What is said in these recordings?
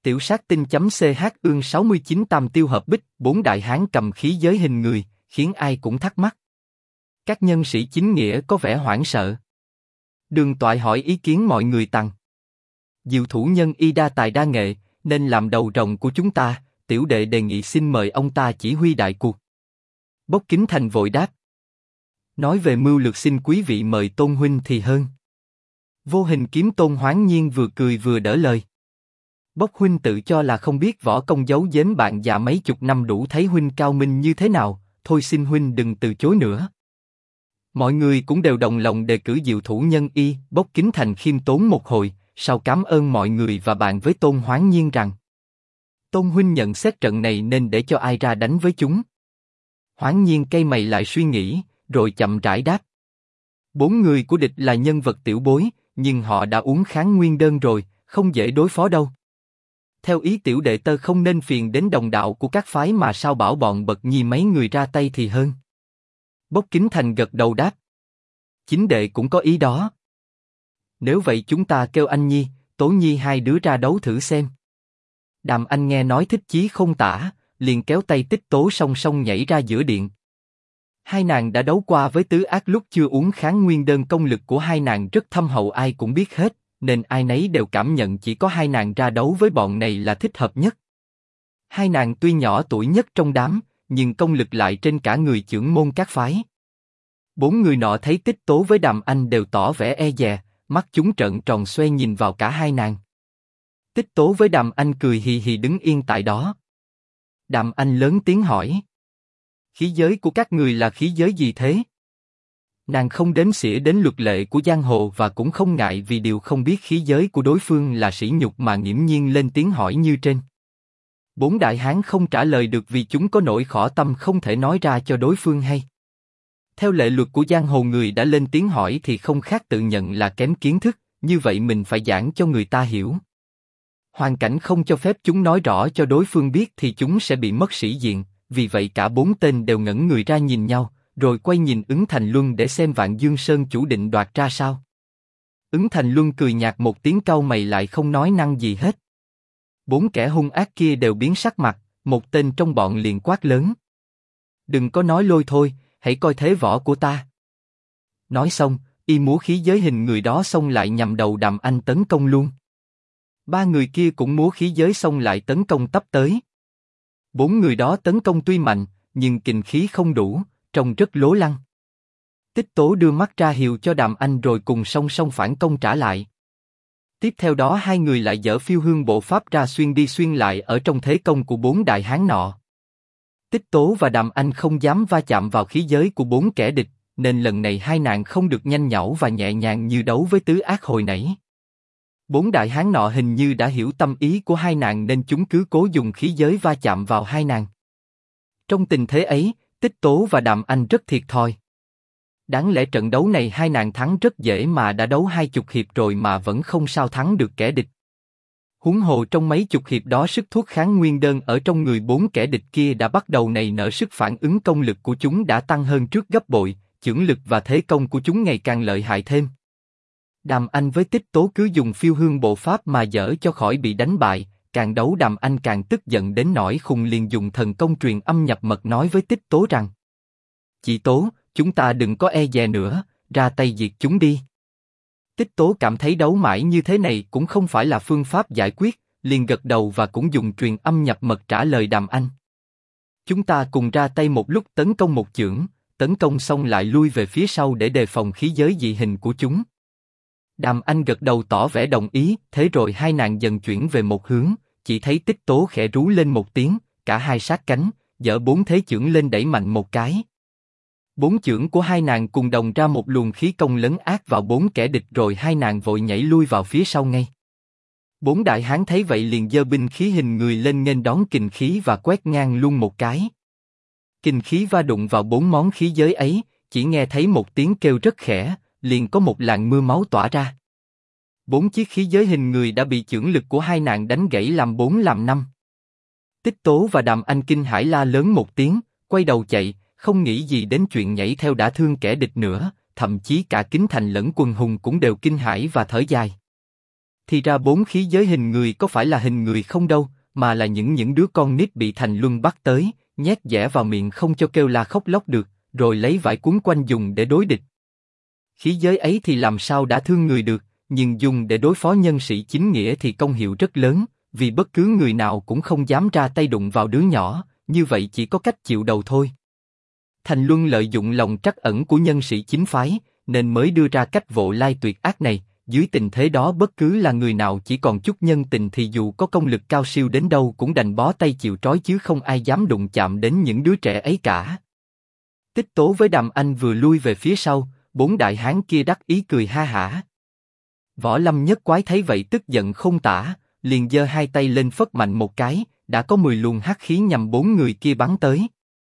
Tiểu sát tinh.ch ương 69 tam tiêu hợp bích, 4 đại hán cầm khí giới hình người, khiến ai cũng thắc mắc. Các nhân sĩ chính nghĩa có vẻ hoảng sợ. Đường Toại hỏi ý kiến mọi người tăng. Diệu thủ nhân y đa tài đa nghệ, nên làm đầu rồng của chúng ta, tiểu đệ đề nghị xin mời ông ta chỉ huy đại cuộc. Bốc Kính Thành vội đáp. Nói về mưu lược xin quý vị mời Tôn huynh thì hơn. Vô Hình Kiếm Tôn Hoáng Nhiên vừa cười vừa đỡ lời. Bốc huynh tự cho là không biết võ công giấu giếm bạn già mấy chục năm đủ thấy huynh cao minh như thế nào, thôi xin huynh đừng từ chối nữa. Mọi người cũng đều đồng lòng đề cử diệu thủ nhân y. Bốc Kính Thành khiêm tốn một hồi, sau cảm ơn mọi người và bàn với Tôn Hoáng Nhiên rằng: Tôn huynh nhận xét trận này nên để cho ai ra đánh với chúng. Hoáng Nhiên cay mày lại suy nghĩ, rồi chậm rãi đáp: 4 người của địch là nhân vật tiểu bối, nhưng họ đã uống kháng nguyên đơn rồi, không dễ đối phó đâu. Theo ý tiểu đệ tơ không nên phiền đến đồng đạo của các phái mà sao bảo bọn Bật Nhi mấy người ra tay thì hơn. Bốc Kính Thành gật đầu đáp: Chính đệ cũng có ý đó. Nếu vậy chúng ta kêu anh Nhi, Tố Nhi hai đứa ra đấu thử xem. Đàm Anh nghe nói thích chí không tả, liền kéo tay Tích Tố song song nhảy ra giữa điện. Hai nàng đã đấu qua với Tứ Ác lúc chưa uống kháng nguyên đơn, công lực của hai nàng rất thâm hậu ai cũng biết hết, nên ai nấy đều cảm nhận chỉ có hai nàng ra đấu với bọn này là thích hợp nhất. Hai nàng tuy nhỏ tuổi nhất trong đám, nhưng công lực lại trên cả người chưởng môn các phái. 4 người nọ thấy Tích Tố với Đàm Anh đều tỏ vẻ e dè, mắt chúng trợn tròn xoe nhìn vào cả hai nàng. Tích Tố với Đàm Anh cười hì hì đứng yên tại đó. Đàm Anh lớn tiếng hỏi: Khí giới của các người là khí giới gì thế? Nàng không đếm xỉa đến luật lệ của giang hồ và cũng không ngại vì điều không biết khí giới của đối phương là sỉ nhục mà nghiễm nhiên lên tiếng hỏi như trên. 4 đại hán không trả lời được vì chúng có nỗi khổ tâm không thể nói ra cho đối phương hay. Theo lệ luật của giang hồ, người đã lên tiếng hỏi thì không khác tự nhận là kém kiến thức, như vậy mình phải giảng cho người ta hiểu. Hoàn cảnh không cho phép chúng nói rõ cho đối phương biết thì chúng sẽ bị mất sĩ diện, vì vậy cả 4 tên đều ngẩng người ra nhìn nhau, rồi quay nhìn Ứng Thành Luân để xem Vạn Dương Sơn chủ định đoạt ra sao. Ứng Thành Luân cười nhạt một tiếng, cau mày lại không nói năng gì hết. 4 kẻ hung ác kia đều biến sắc mặt, một tên trong bọn liền quát lớn: Đừng có nói lôi thôi, hãy coi thế võ của ta. Nói xong, y múa khí giới hình người đó xông lại nhằm đầu Đàm Anh tấn công luôn. 3 người kia cũng múa khí giới xông lại tấn công tấp tới. 4 người đó tấn công tuy mạnh, nhưng kình khí không đủ, trông rất lố lăng. Tích Tố đưa mắt ra hiệu cho Đàm Anh rồi cùng song song phản công trả lại. Tiếp theo đó hai người lại dở phiêu hương bộ pháp ra xuyên đi xuyên lại ở trong thế công của 4 đại hán nọ. Tích Tố và Đàm Anh không dám va chạm vào khí giới của 4 kẻ địch, nên lần này hai nàng không được nhanh nhảu và nhẹ nhàng như đấu với Tứ Ác hồi nãy. 4 đại hán nọ hình như đã hiểu tâm ý của hai nàng nên chúng cứ cố dùng khí giới va chạm vào hai nàng. Trong tình thế ấy, Tích Tố và Đàm Anh rất thiệt thòi. Đáng lẽ trận đấu này hai nàng thắng rất dễ mà đã đấu 20 hiệp rồi mà vẫn không sao thắng được kẻ địch. Huống hồ trong mấy chục hiệp đó sức thuốc kháng nguyên đơn ở trong người 4 kẻ địch kia đã bắt đầu nảy nở, sức phản ứng công lực của chúng đã tăng hơn trước gấp bội, chưởng lực và thế công của chúng ngày càng lợi hại thêm. Đàm Anh với Tích Tố cứ dùng phiêu hương bộ pháp mà dở cho khỏi bị đánh bại, càng đấu Đàm Anh càng tức giận đến nỗi khùng, liền dùng thần công truyền âm nhập mật nói với Tích Tố rằng: Chị Tố, chúng ta đừng có e dè nữa, ra tay diệt chúng đi. Tích Tố cảm thấy đấu mãi như thế này cũng không phải là phương pháp giải quyết, liền gật đầu và cũng dùng truyền âm nhập mật trả lời Đàm Anh: Chúng ta cùng ra tay một lúc tấn công một chưởng, tấn công xong lại lui về phía sau để đề phòng khí giới dị hình của chúng. Đàm Anh gật đầu tỏ vẻ đồng ý, thế rồi hai nàng dần chuyển về một hướng, chỉ thấy Tích Tố khẽ rú lên một tiếng, cả hai sát cánh, giở 4 thế chưởng lên đẩy mạnh một cái. 4 chưởng của hai nàng cùng đồng ra một luồng khí công lấn át vào 4 kẻ địch, rồi hai nàng vội nhảy lui vào phía sau ngay. 4 đại hán thấy vậy liền giơ binh khí hình người lên nghênh đón kình khí và quét ngang luôn một cái. Kình khí va đụng vào 4 món khí giới ấy, chỉ nghe thấy một tiếng kêu rất khẽ, liền có một làn mưa máu tỏa ra. 4 chiếc khí giới hình người đã bị chưởng lực của hai nàng đánh gãy làm 4 làm 5. Tích Tố và Đàm Anh kinh hãi la lớn một tiếng, quay đầu chạy, không nghĩ gì đến chuyện nhảy theo đã thương kẻ địch nữa, thậm chí cả Kính Thành lẫn Quần Hùng cũng đều kinh hãi và thở dài. Thì ra bốn khí giới hình người có phải là hình người không đâu, mà là những đứa con nít bị Thành Luân bắt tới, nhét dẻ vào miệng không cho kêu la khóc lóc được, rồi lấy vải cuốn quanh dùng để đối địch. Khí giới ấy thì làm sao đã thương người được, nhưng dùng để đối phó nhân sĩ chính nghĩa thì công hiệu rất lớn, vì bất cứ người nào cũng không dám ra tay đụng vào đứa nhỏ, như vậy chỉ có cách chịu đầu thôi. Thành Luân lợi dụng lòng trắc ẩn của nhân sĩ chính phái, nên mới đưa ra cách vộ lai tuyệt ác này. Dưới tình thế đó bất cứ là người nào chỉ còn chút nhân tình thì dù có công lực cao siêu đến đâu cũng đành bó tay chịu trói chứ không ai dám đụng chạm đến những đứa trẻ ấy cả. Tích Tố với Đàm Anh vừa lui về phía sau, bốn đại hán kia đắc ý cười ha hả. Võ Lâm Nhất Quái thấy vậy tức giận không tả, liền giơ hai tay lên phất mạnh một cái, đã có 10 luồng hắc khí nhằm bốn người kia bắn tới.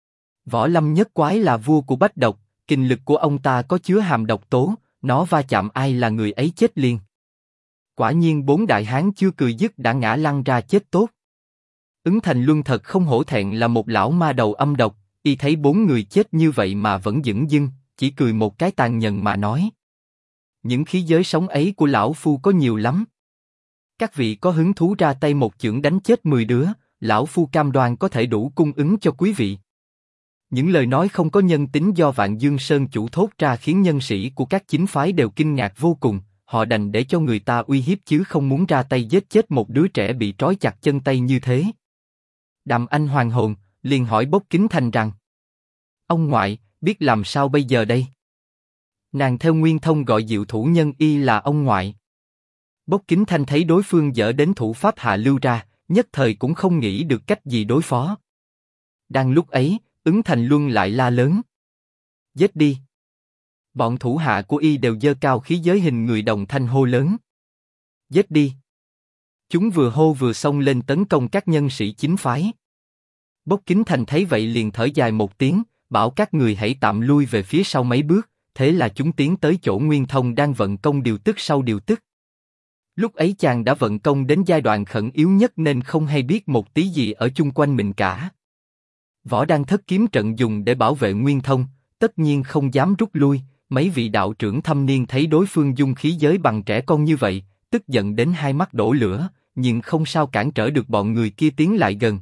Võ Lâm Nhất Quái là vua của bách độc, kình lực của ông ta có chứa hàm độc tố, nó va chạm ai là người ấy chết liền. Quả nhiên bốn đại hán chưa cười dứt đã ngã lăn ra chết tốt. Ứng Thành Luân thật không hổ thẹn là một lão ma đầu âm độc, y thấy bốn người chết như vậy mà vẫn dửng dưng, chỉ cười một cái tàn nhẫn mà nói: những khí giới sống ấy của lão phu có nhiều lắm. Các vị có hứng thú ra tay một chưởng đánh chết 10 đứa, lão phu cam đoan có thể đủ cung ứng cho quý vị. Những lời nói không có nhân tính do Vạn Dương Sơn chủ thốt ra khiến nhân sĩ của các chính phái đều kinh ngạc vô cùng, họ đành để cho người ta uy hiếp chứ không muốn ra tay giết chết một đứa trẻ bị trói chặt chân tay như thế. Đàm Anh hoàn hồn, liền hỏi Bốc Kính Thành rằng: ông ngoại, biết làm sao bây giờ đây? Nàng theo Nguyên Thông gọi Diệu Thủ Nhân y là ông ngoại. Bốc Kính Thanh thấy đối phương dở đến thủ pháp hạ lưu ra, nhất thời cũng không nghĩ được cách gì đối phó. Đang lúc ấy, Ứng Thành Luân lại la lớn: giết đi! Bọn thủ hạ của y đều giơ cao khí giới hình người đồng thanh hô lớn: giết đi! Chúng vừa hô vừa xông lên tấn công các nhân sĩ chính phái. Bốc Kính Thành thấy vậy liền thở dài một tiếng, bảo các người hãy tạm lui về phía sau mấy bước, thế là chúng tiến tới chỗ Nguyên Thông đang vận công điều tức sau điều tức. Lúc ấy chàng đã vận công đến giai đoạn khẩn yếu nhất nên không hay biết một tí gì ở chung quanh mình cả. Võ Đăng Thất kiếm trận dùng để bảo vệ Nguyên Thông, tất nhiên không dám rút lui. Mấy vị đạo trưởng thâm niên thấy đối phương dung khí giới bằng trẻ con như vậy, tức giận đến hai mắt đổ lửa, nhưng không sao cản trở được bọn người kia tiến lại gần.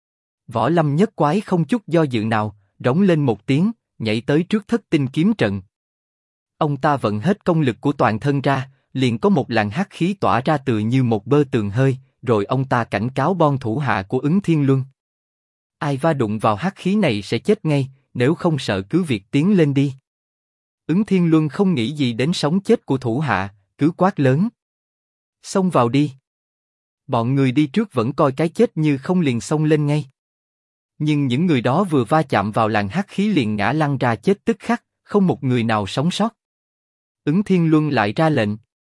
Võ Lâm Nhất Quái không chút do dự nào, rống lên một tiếng, nhảy tới trước Thất Tinh kiếm trận. Ông ta vận hết công lực của toàn thân ra, liền có một làn hắc khí tỏa ra từ như một bơ tường hơi, rồi ông ta cảnh cáo bon thủ hạ của Ứng Thiên Luân: ai va đụng vào hắc khí này sẽ chết ngay, nếu không sợ cứ việc tiến lên đi. Ứng Thiên Luân không nghĩ gì đến sống chết của thủ hạ, cứ quát lớn: xông vào đi! Bọn người đi trước vẫn coi cái chết như không liền xông lên ngay. Nhưng những người đó vừa va chạm vào làn hắc khí liền ngã lăn ra chết tức khắc, không một người nào sống sót. Ứng Thiên Luân lại ra lệnh: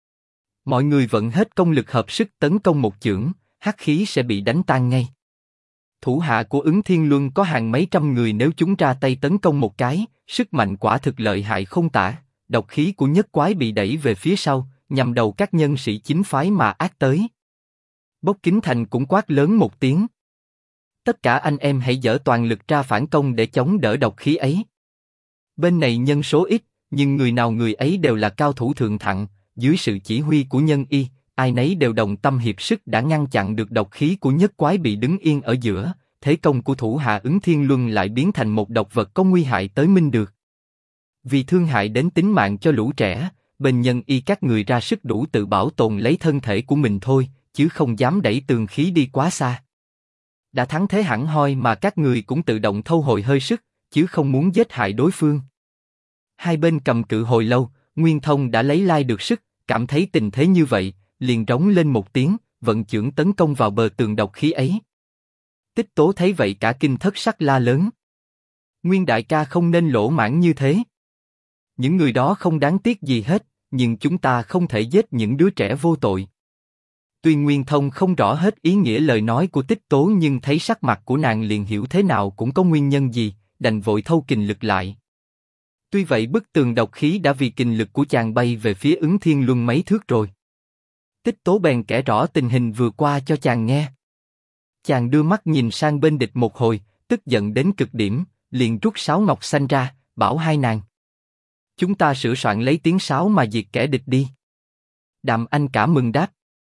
mọi người vận hết công lực hợp sức tấn công một chưởng, hắc khí sẽ bị đánh tan ngay. Thủ hạ của Ứng Thiên Luân có hàng mấy trăm người, nếu chúng ra tay tấn công một cái, sức mạnh quả thực lợi hại không tả. Độc khí của Nhất Quái bị đẩy về phía sau, nhằm đầu các nhân sĩ chính phái mà ác tới. Bốc Kính Thành cũng quát lớn một tiếng: tất cả anh em hãy dở toàn lực ra phản công để chống đỡ độc khí ấy. Bên này nhân số ít, nhưng người nào người ấy đều là cao thủ thượng thặng, dưới sự chỉ huy của Nhân Y, ai nấy đều đồng tâm hiệp sức đã ngăn chặn được độc khí của Nhất Quái bị đứng yên ở giữa. Thế công của thủ hạ Ứng Thiên Luân lại biến thành một độc vật có nguy hại tới minh được. Vì thương hại đến tính mạng cho lũ trẻ, bên Nhân Y các người ra sức đủ tự bảo tồn lấy thân thể của mình thôi, chứ không dám đẩy tường khí đi quá xa. Đã thắng thế hẳn hoi mà các người cũng tự động thâu hồi hơi sức, chứ không muốn giết hại đối phương. Hai bên cầm cự hồi lâu, Nguyên Thông đã lấy lại được sức, cảm thấy tình thế như vậy, liền rống lên một tiếng, vận chưởng tấn công vào bờ tường độc khí ấy. Tích Tố thấy vậy cả kinh thất sắc la lớn: Nguyên đại ca không nên lỗ mãng như thế. Những người đó không đáng tiếc gì hết, nhưng chúng ta không thể giết những đứa trẻ vô tội. Tuy Nguyên Thông không rõ hết ý nghĩa lời nói của Tích Tố, nhưng thấy sắc mặt của nàng liền hiểu thế nào cũng có nguyên nhân gì, đành vội thâu kình lực lại. Tuy vậy bức tường độc khí đã vì kình lực của chàng bay về phía Ứng Thiên Luân mấy thước rồi. Tích Tố bèn kể rõ tình hình vừa qua cho chàng nghe. Chàng đưa mắt nhìn sang bên địch một hồi, tức giận đến cực điểm, liền rút sáo ngọc xanh ra, bảo hai nàng: chúng ta sửa soạn lấy tiếng sáo mà diệt kẻ địch đi. Đàm Anh cả mừng đáp: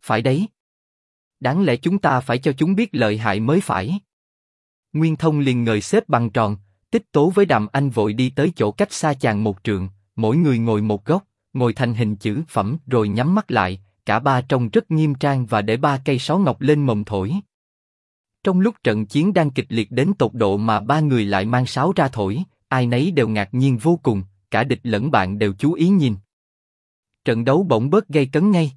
Phải đấy. Đáng lẽ chúng ta phải cho chúng biết lợi hại mới phải. Nguyên Thông liền ngồi xếp bằng tròn, Tích Tố với Đàm Anh vội đi tới chỗ cách xa chàng một trượng, mỗi người ngồi một góc, ngồi thành hình chữ phẩm rồi nhắm mắt lại, cả ba trông rất nghiêm trang và để ba cây sáo ngọc lên mồm thổi. Trong lúc trận chiến đang kịch liệt đến tột độ mà ba người lại mang sáo ra thổi, ai nấy đều ngạc nhiên vô cùng, cả địch lẫn bạn đều chú ý nhìn. Trận đấu bỗng bớt gay cấn ngay.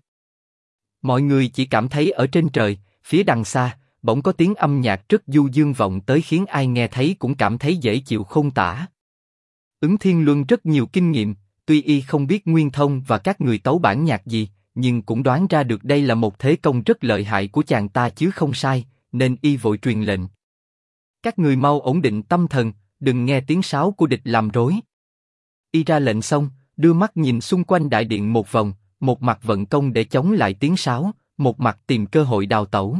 Mọi người chỉ cảm thấy ở trên trời, phía đằng xa, bỗng có tiếng âm nhạc rất du dương vọng tới khiến ai nghe thấy cũng cảm thấy dễ chịu khôn tả. Ứng Thiên Luân rất nhiều kinh nghiệm, tuy y không biết Nguyên Thông và các người tấu bản nhạc gì, nhưng cũng đoán ra được đây là một thế công rất lợi hại của chàng ta chứ không sai, nên y vội truyền lệnh. Các người mau ổn định tâm thần, đừng nghe tiếng sáo của địch làm rối. Y ra lệnh xong, đưa mắt nhìn xung quanh đại điện một vòng, một mặt vận công để chống lại tiếng sáo, một mặt tìm cơ hội đào tẩu.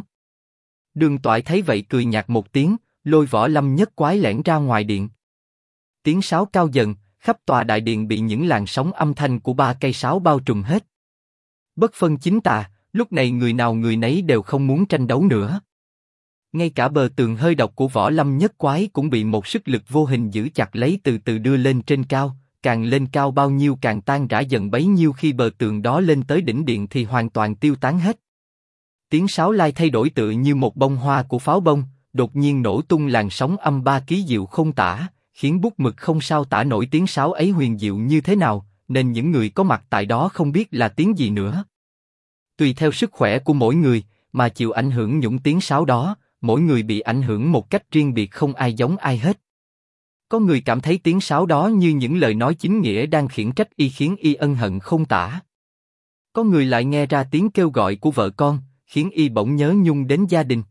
Đường Toại thấy vậy cười nhạt một tiếng, lôi Võ Lâm Nhất Quái lẻn ra ngoài điện. Tiếng sáo cao dần, khắp tòa đại điện bị những làn sóng âm thanh của ba cây sáo bao trùm hết. Bất phân chính tà, lúc này người nào người nấy đều không muốn tranh đấu nữa. Ngay cả bờ tường hơi độc của Võ Lâm Nhất Quái cũng bị một sức lực vô hình giữ chặt lấy từ từ đưa lên trên cao, càng lên cao bao nhiêu càng tan rã dần bấy nhiêu, khi bờ tường đó lên tới đỉnh điện thì hoàn toàn tiêu tán hết. Tiếng sáo lai thay đổi tựa như một bông hoa của pháo bông, đột nhiên nổ tung làn sóng âm ba ký diệu không tả, khiến bút mực không sao tả nổi tiếng sáo ấy huyền diệu như thế nào, nên những người có mặt tại đó không biết là tiếng gì nữa. Tùy theo sức khỏe của mỗi người mà chịu ảnh hưởng những tiếng sáo đó, mỗi người bị ảnh hưởng một cách riêng biệt, không ai giống ai hết. Có người cảm thấy tiếng sáo đó như những lời nói chính nghĩa đang khiển trách y, khiến y ân hận không tả. Có người lại nghe ra tiếng kêu gọi của vợ con, khiến y bỗng nhớ nhung đến gia đình.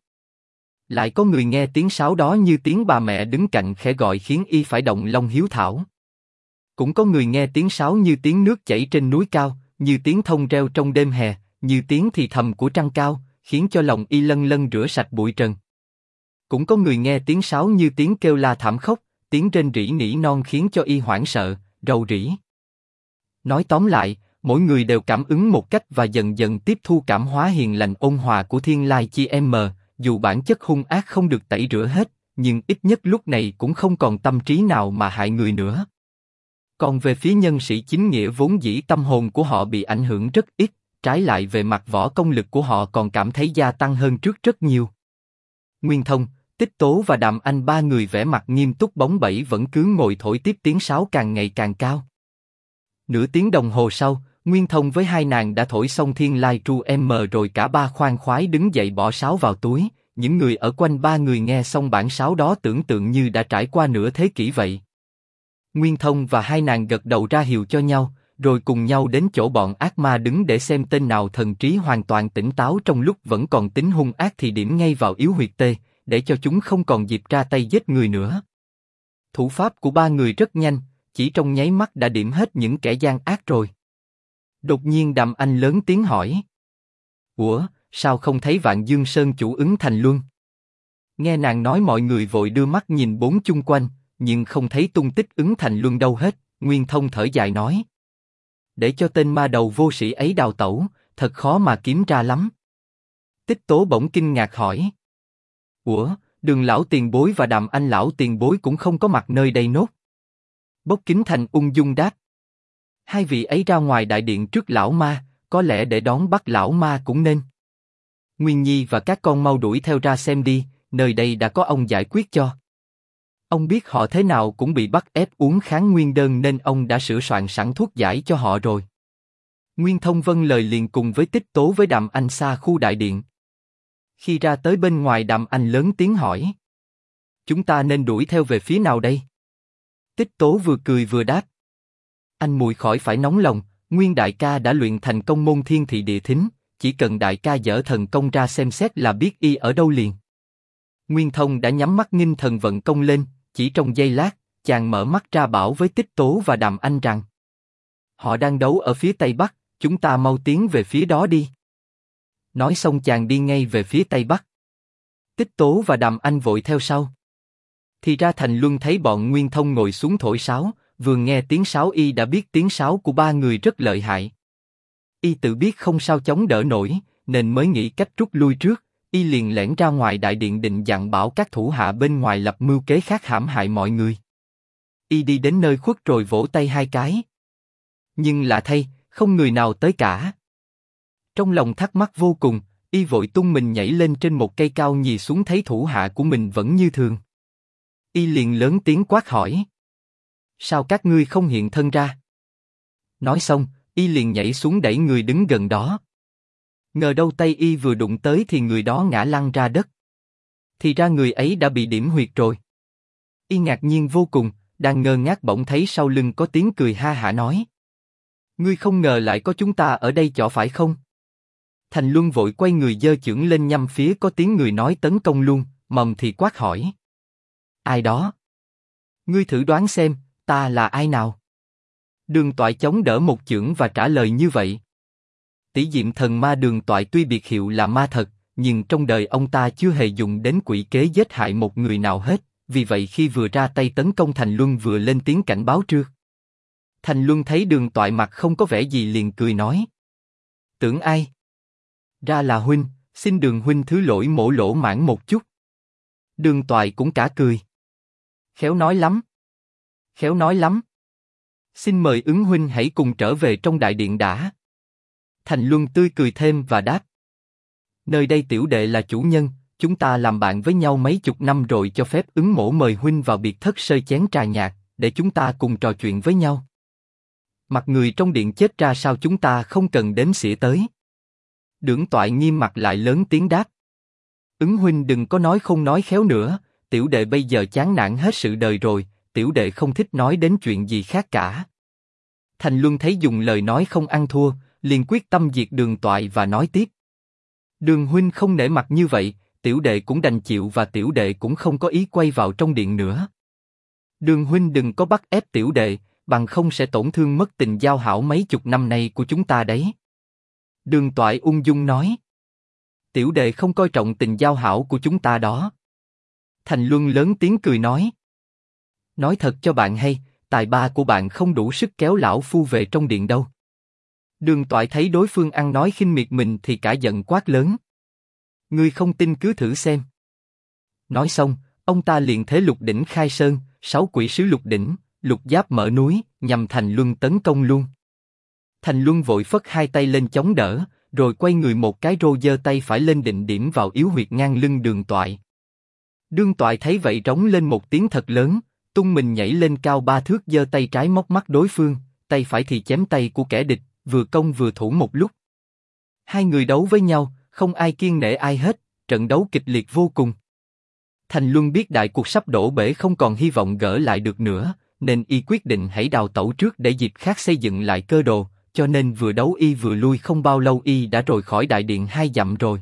Lại có người nghe tiếng sáo đó như tiếng bà mẹ đứng cạnh khẽ gọi, khiến y phải động lòng hiếu thảo. Cũng có người nghe tiếng sáo như tiếng nước chảy trên núi cao, như tiếng thông reo trong đêm hè, như tiếng thì thầm của trăng cao, khiến cho lòng y lân lân rửa sạch bụi trần. Cũng có người nghe tiếng sáo như tiếng kêu la thảm khốc, tiếng rên rỉ nỉ non, khiến cho y hoảng sợ, rầu rĩ. Nói tóm lại, mỗi người đều cảm ứng một cách và dần dần tiếp thu cảm hóa hiền lành ôn hòa của thiên lai chi em, dù bản chất hung ác không được tẩy rửa hết, nhưng ít nhất lúc này cũng không còn tâm trí nào mà hại người nữa. Còn về phía nhân sĩ chính nghĩa, vốn dĩ tâm hồn của họ bị ảnh hưởng rất ít, trái lại về mặt võ công lực của họ còn cảm thấy gia tăng hơn trước rất nhiều. Nguyên Thông, Tích Tố và Đàm Anh, ba người vẻ mặt nghiêm túc bóng bẩy vẫn cứ ngồi thổi tiếp tiếng sáo càng ngày càng cao. Nửa tiếng đồng hồ sau, Nguyên Thông với hai nàng đã thổi xong Thiên Lai Tru M rồi, cả ba khoan khoái đứng dậy bỏ sáo vào túi. Những người ở quanh ba người nghe xong bản sáo đó tưởng tượng như đã trải qua nửa thế kỷ vậy. Nguyên Thông và hai nàng gật đầu ra hiệu cho nhau, rồi cùng nhau đến chỗ bọn ác ma đứng để xem tên nào thần trí hoàn toàn tỉnh táo trong lúc vẫn còn tính hung ác thì điểm ngay vào yếu huyệt tê, để cho chúng không còn dịp ra tay giết người nữa. Thủ pháp của ba người rất nhanh, chỉ trong nháy mắt đã điểm hết những kẻ gian ác rồi. Đột nhiên Đàm Anh lớn tiếng hỏi: "Ủa, sao không thấy Vạn Dương Sơn chủ Ứng Thành Luân?" Nghe nàng nói, mọi người vội đưa mắt nhìn bốn chung quanh, nhưng không thấy tung tích Ứng Thành Luân đâu hết. Nguyên Thông thở dài nói: "Để cho tên ma đầu vô sĩ ấy đào tẩu, thật khó mà kiếm ra lắm." Tích Tố bỗng kinh ngạc hỏi: "Ủa, Đường lão tiền bối và Đàm Anh lão tiền bối cũng không có mặt nơi đây nốt?" Bốc Kính Thành ung dung đáp: "Hai vị ấy ra ngoài đại điện trước lão ma, có lẽ để đón bắt lão ma cũng nên. Nguyên Nhi và các con mau đuổi theo ra xem đi, nơi đây đã có ông giải quyết cho. Ông biết họ thế nào cũng bị bắt ép uống kháng nguyên đơn nên ông đã sửa soạn sẵn thuốc giải cho họ rồi." Nguyên Thông vâng lời liền cùng với Tích Tố với Đàm Anh xa khu đại điện. Khi ra tới bên ngoài, Đàm Anh lớn tiếng hỏi: "Chúng ta nên đuổi theo về phía nào đây?" Tích Tố vừa cười vừa đáp: "Anh muội khỏi phải nóng lòng, Nguyên đại ca đã luyện thành công môn thiên thị địa thính, chỉ cần đại ca dở thần công ra xem xét là biết y ở đâu liền." Nguyên Thông đã nhắm mắt nghinh thần vận công lên, chỉ trong giây lát, chàng mở mắt ra bảo với Tích Tố và Đàm Anh rằng: "Họ đang đấu ở phía tây bắc, chúng ta mau tiến về phía đó đi." Nói xong chàng đi ngay về phía tây bắc. Tích Tố và Đàm Anh vội theo sau. Thì ra Thành Luân thấy bọn Nguyên Thông ngồi xuống thổi sáo, vừa nghe tiếng sáo y đã biết tiếng sáo của ba người rất lợi hại. Y tự biết không sao chống đỡ nổi, nên mới nghĩ cách rút lui trước. Y liền lẻn ra ngoài đại điện định dặn bảo các thủ hạ bên ngoài lập mưu kế khác hãm hại mọi người. Y đi đến nơi khuất rồi vỗ tay hai cái. Nhưng lạ thay, không người nào tới cả. Trong lòng thắc mắc vô cùng, Y vội tung mình nhảy lên trên một cây cao nhì xuống thấy thủ hạ của mình vẫn như thường. Y liền lớn tiếng quát hỏi. Sao các ngươi không hiện thân ra? Nói xong, Y liền nhảy xuống đẩy người đứng gần đó. Ngờ đâu tay Y vừa đụng tới thì người đó ngã lăn ra đất. Thì ra người ấy đã bị điểm huyệt rồi. Y ngạc nhiên vô cùng, đang ngơ ngác bỗng thấy sau lưng có tiếng cười ha hả nói. Ngươi không ngờ lại có chúng ta ở đây chọ phải không? Thành Luân vội quay người giơ chưởng lên nhằm phía có tiếng người nói tấn công luôn, mầm thì quát hỏi. Ai đó? Ngươi thử đoán xem, ta là ai nào? Đường Toại chống đỡ một chưởng và trả lời như vậy. Tỷ Diệm Thần Ma Đường Toại tuy biệt hiệu là ma thật, nhưng trong đời ông ta chưa hề dùng đến quỷ kế giết hại một người nào hết, vì vậy khi vừa ra tay tấn công Thành Luân vừa lên tiếng cảnh báo trước. Thành Luân thấy Đường Toại mặt không có vẻ gì liền cười nói. Tưởng ai? Ra là huynh, xin Đường huynh thứ lỗi mổ lỗ mãn một chút. Đường Toại cũng cả cười. Khéo nói lắm. Khéo nói lắm. Xin mời Ứng huynh hãy cùng trở về trong đại điện đã. Thành Luân tươi cười thêm và đáp. Nơi đây tiểu đệ là chủ nhân, chúng ta làm bạn với nhau mấy chục năm rồi, cho phép Ứng mổ mời huynh vào biệt thất sơi chén trà nhạt, để chúng ta cùng trò chuyện với nhau. Mặt người trong điện chết ra sao chúng ta không cần đến xỉa tới. Đường Toại nghiêm mặt lại lớn tiếng đáp. Ứng huynh đừng có nói không nói khéo nữa, tiểu đệ bây giờ chán nản hết sự đời rồi, tiểu đệ không thích nói đến chuyện gì khác cả. Thành Luân thấy dùng lời nói không ăn thua, liền quyết tâm diệt Đường Toại và nói tiếp. Đường huynh không nể mặt như vậy, tiểu đệ cũng đành chịu và tiểu đệ cũng không có ý quay vào trong điện nữa. Đường huynh đừng có bắt ép tiểu đệ, bằng không sẽ tổn thương mất tình giao hảo mấy chục năm nay của chúng ta đấy. Đường Toại ung dung nói. Tiểu đệ không coi trọng tình giao hảo của chúng ta đó. Thành Luân lớn tiếng cười nói. Nói thật cho bạn hay, tài ba của bạn không đủ sức kéo lão phu về trong điện đâu. Đường Toại thấy đối phương ăn nói khinh miệt mình thì cả giận quát lớn. Ngươi không tin cứ thử xem. Nói xong, ông ta liền thế lục đỉnh khai sơn, 6 quỷ sứ lục đỉnh, lục giáp mở núi, nhằm Thành Luân tấn công luôn. Thành Luân vội phất hai tay lên chống đỡ, rồi quay người một cái rô giơ tay phải lên định điểm vào yếu huyệt ngang lưng Đường Toại. Đường Toại thấy vậy rống lên một tiếng thật lớn, tung mình nhảy lên cao 3 thước giơ tay trái móc mắt đối phương, tay phải thì chém tay của kẻ địch, vừa công vừa thủ một lúc. Hai người đấu với nhau, không ai kiêng nể ai hết, trận đấu kịch liệt vô cùng. Thành Luân biết đại cuộc sắp đổ bể không còn hy vọng gỡ lại được nữa, nên y quyết định hãy đào tẩu trước để dịp khác xây dựng lại cơ đồ, cho nên vừa đấu y vừa lui không bao lâu y đã rời khỏi đại điện 2 dặm rồi.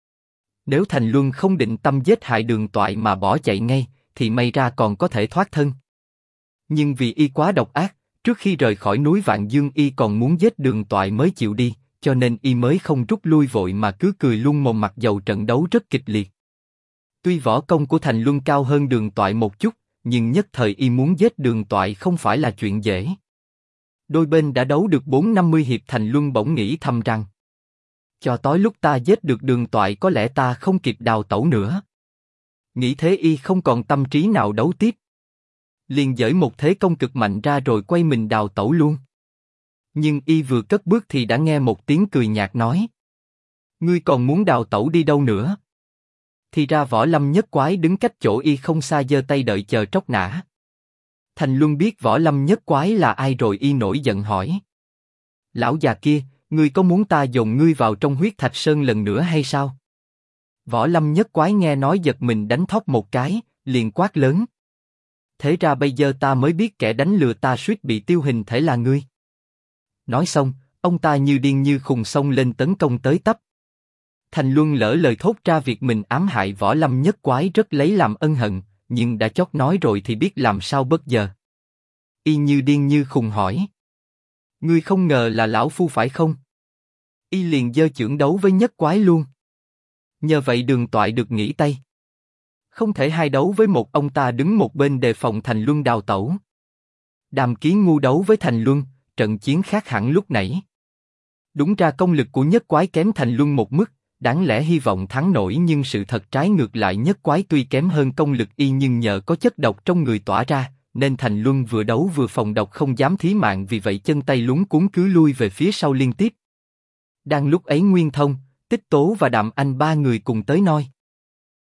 Nếu Thành Luân không định tâm giết hại Đường Toại mà bỏ chạy ngay, thì may ra còn có thể thoát thân. Nhưng vì y quá độc ác, trước khi rời khỏi núi Vạn Dương y còn muốn giết Đường Toại mới chịu đi, cho nên y mới không rút lui vội mà cứ cười luôn mồm mặc dầu trận đấu rất kịch liệt. Tuy võ công của Thành Luân cao hơn Đường Toại một chút, nhưng nhất thời y muốn giết Đường Toại không phải là chuyện dễ. Đôi bên đã đấu được 4-50 hiệp, Thành Luân bỗng nghĩ thầm rằng cho tối lúc ta giết được Đường Toại có lẽ ta không kịp đào tẩu nữa. Nghĩ thế y không còn tâm trí nào đấu tiếp. Liền giở một thế công cực mạnh ra rồi quay mình đào tẩu luôn. Nhưng y vừa cất bước thì đã nghe một tiếng cười nhạt nói. Ngươi còn muốn đào tẩu đi đâu nữa? Thì ra Võ Lâm Nhất Quái đứng cách chỗ y không xa giơ tay đợi chờ tróc nã. Thành Luân biết Võ Lâm Nhất Quái là ai rồi y nổi giận hỏi. Lão già kia, ngươi có muốn ta dồn ngươi vào trong huyết thạch sơn lần nữa hay sao? Võ Lâm Nhất Quái nghe nói giật mình đánh thót một cái, liền quát lớn. Thế ra bây giờ ta mới biết kẻ đánh lừa ta suýt bị tiêu hình thể là ngươi. Nói xong, ông ta như điên như khùng xông lên tấn công tới tấp. Thành Luân lỡ lời thốt ra việc mình ám hại Võ Lâm Nhất Quái rất lấy làm ân hận, nhưng đã chót nói rồi thì biết làm sao bất giờ. Y như điên như khùng hỏi. Ngươi không ngờ là lão phu phải không? Y liền giơ chưởng đấu với Nhất Quái luôn. Nhờ vậy Đường Toại được nghỉ tay. Không thể hai đấu với một, ông ta đứng một bên đề phòng Thành Luân đào tẩu. Đàm Ký Ngu đấu với Thành Luân, trận chiến khác hẳn lúc nãy. Đúng ra công lực của nhất quái kém Thành Luân một mức, đáng lẽ hy vọng thắng nổi nhưng sự thật trái ngược lại, nhất quái tuy kém hơn công lực y nhưng nhờ có chất độc trong người tỏa ra, nên Thành Luân vừa đấu vừa phòng độc không dám thí mạng, vì vậy chân tay luống cuống cứ lui về phía sau liên tiếp. Đang lúc ấy Nguyên Thông, Tích Tố và Đạm Anh ba người cùng tới noi.